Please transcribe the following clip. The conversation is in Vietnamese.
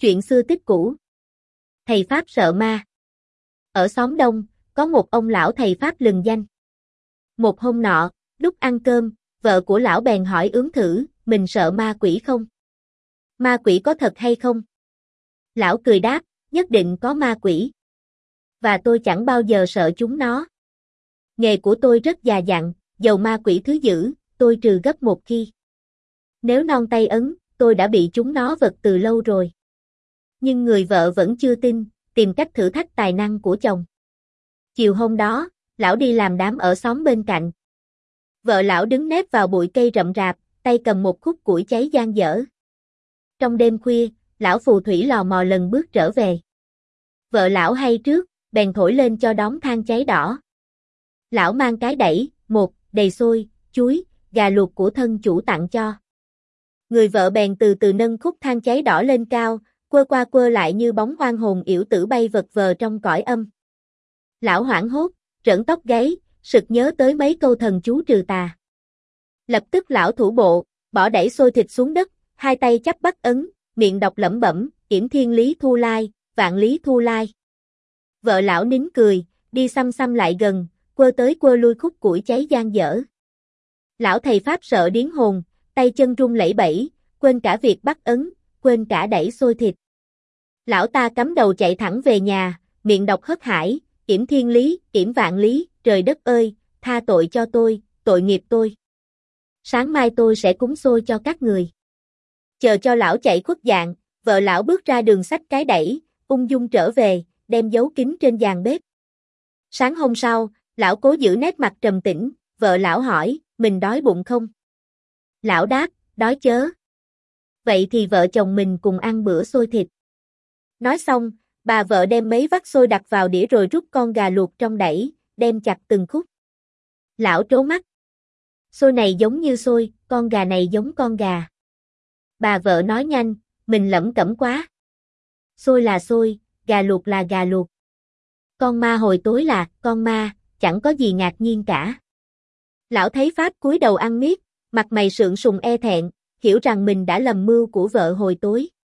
Chuyện xưa tích cũ. Thầy Pháp sợ ma. Ở xóm Đông, có một ông lão thầy Pháp lừng danh. Một hôm nọ, lúc ăn cơm, vợ của lão bèn hỏi ướng thử, mình sợ ma quỷ không? Ma quỷ có thật hay không? Lão cười đáp, nhất định có ma quỷ. Và tôi chẳng bao giờ sợ chúng nó. Nghề của tôi rất già dặn, dầu ma quỷ thứ dữ, tôi trừ gấp một khi. Nếu non tay ấn, tôi đã bị chúng nó vật từ lâu rồi. Nhưng người vợ vẫn chưa tin, tìm cách thử thách tài năng của chồng. Chiều hôm đó, lão đi làm đám ở xóm bên cạnh. Vợ lão đứng nép vào bụi cây rậm rạp, tay cầm một khúc củi cháy dang dở. Trong đêm khuya, lão phù thủy lò mò lần bước trở về. Vợ lão hay trước, bèn thổi lên cho đóm than cháy đỏ. Lão mang cái đẩy, một, đầy xôi, chuối, gà luộc của thân chủ tặng cho. Người vợ bèn từ từ nâng khúc than cháy đỏ lên cao, quơ qua quơ lại như bóng oan hồn yểu tử bay vật vờ trong cõi âm. Lão hoảng hốt, rỡn tóc gáy, sực nhớ tới mấy câu thần chú trừ tà. Lập tức lão thủ bộ, bỏ đẩy xôi thịt xuống đất, hai tay chắp bắt ấn, miệng đọc lẩm bẩm, yểm thiên lý thu lai, vạn lý thu lai. Vợ lão nín cười, đi xăm xăm lại gần, quơ tới quơ lui khúc củi cháy dang dở. Lão thầy Pháp sợ điếng hồn, tay chân run lẩy bẩy, quên cả việc bắt ấn, quên cả đẩy xôi thịt. Lão ta cắm đầu chạy thẳng về nhà, miệng đọc hớt hải, yểm thiên lý, yểm vạn lý, trời đất ơi, tha tội cho tôi, tội nghiệp tôi. Sáng mai tôi sẽ cúng xôi cho các người. Chờ cho lão chạy khuất dạng, vợ lão bước ra đường xách cái đẩy, ung dung trở về, đem giấu kín trên giàn bếp. Sáng hôm sau, lão cố giữ nét mặt trầm tĩnh, vợ lão hỏi, mình đói bụng không? Lão đáp, đói chớ. Vậy thì vợ chồng mình cùng ăn bữa xôi thịt. Nói xong, bà vợ đem mấy vắt xôi đặt vào đĩa rồi rút con gà luộc trong đẩy, đem chặt từng khúc. Lão trố mắt. Xôi này giống như xôi, con gà này giống con gà. Bà vợ nói nhanh, mình lẩm cẩm quá. Xôi là xôi, gà luộc là gà luộc. Con ma hồi tối là con ma, chẳng có gì ngạc nhiên cả. Lão thấy Pháp cúi đầu ăn miết, mặt mày sượng sùng e thẹn, hiểu rằng mình đã lầm mưu của vợ hồi tối.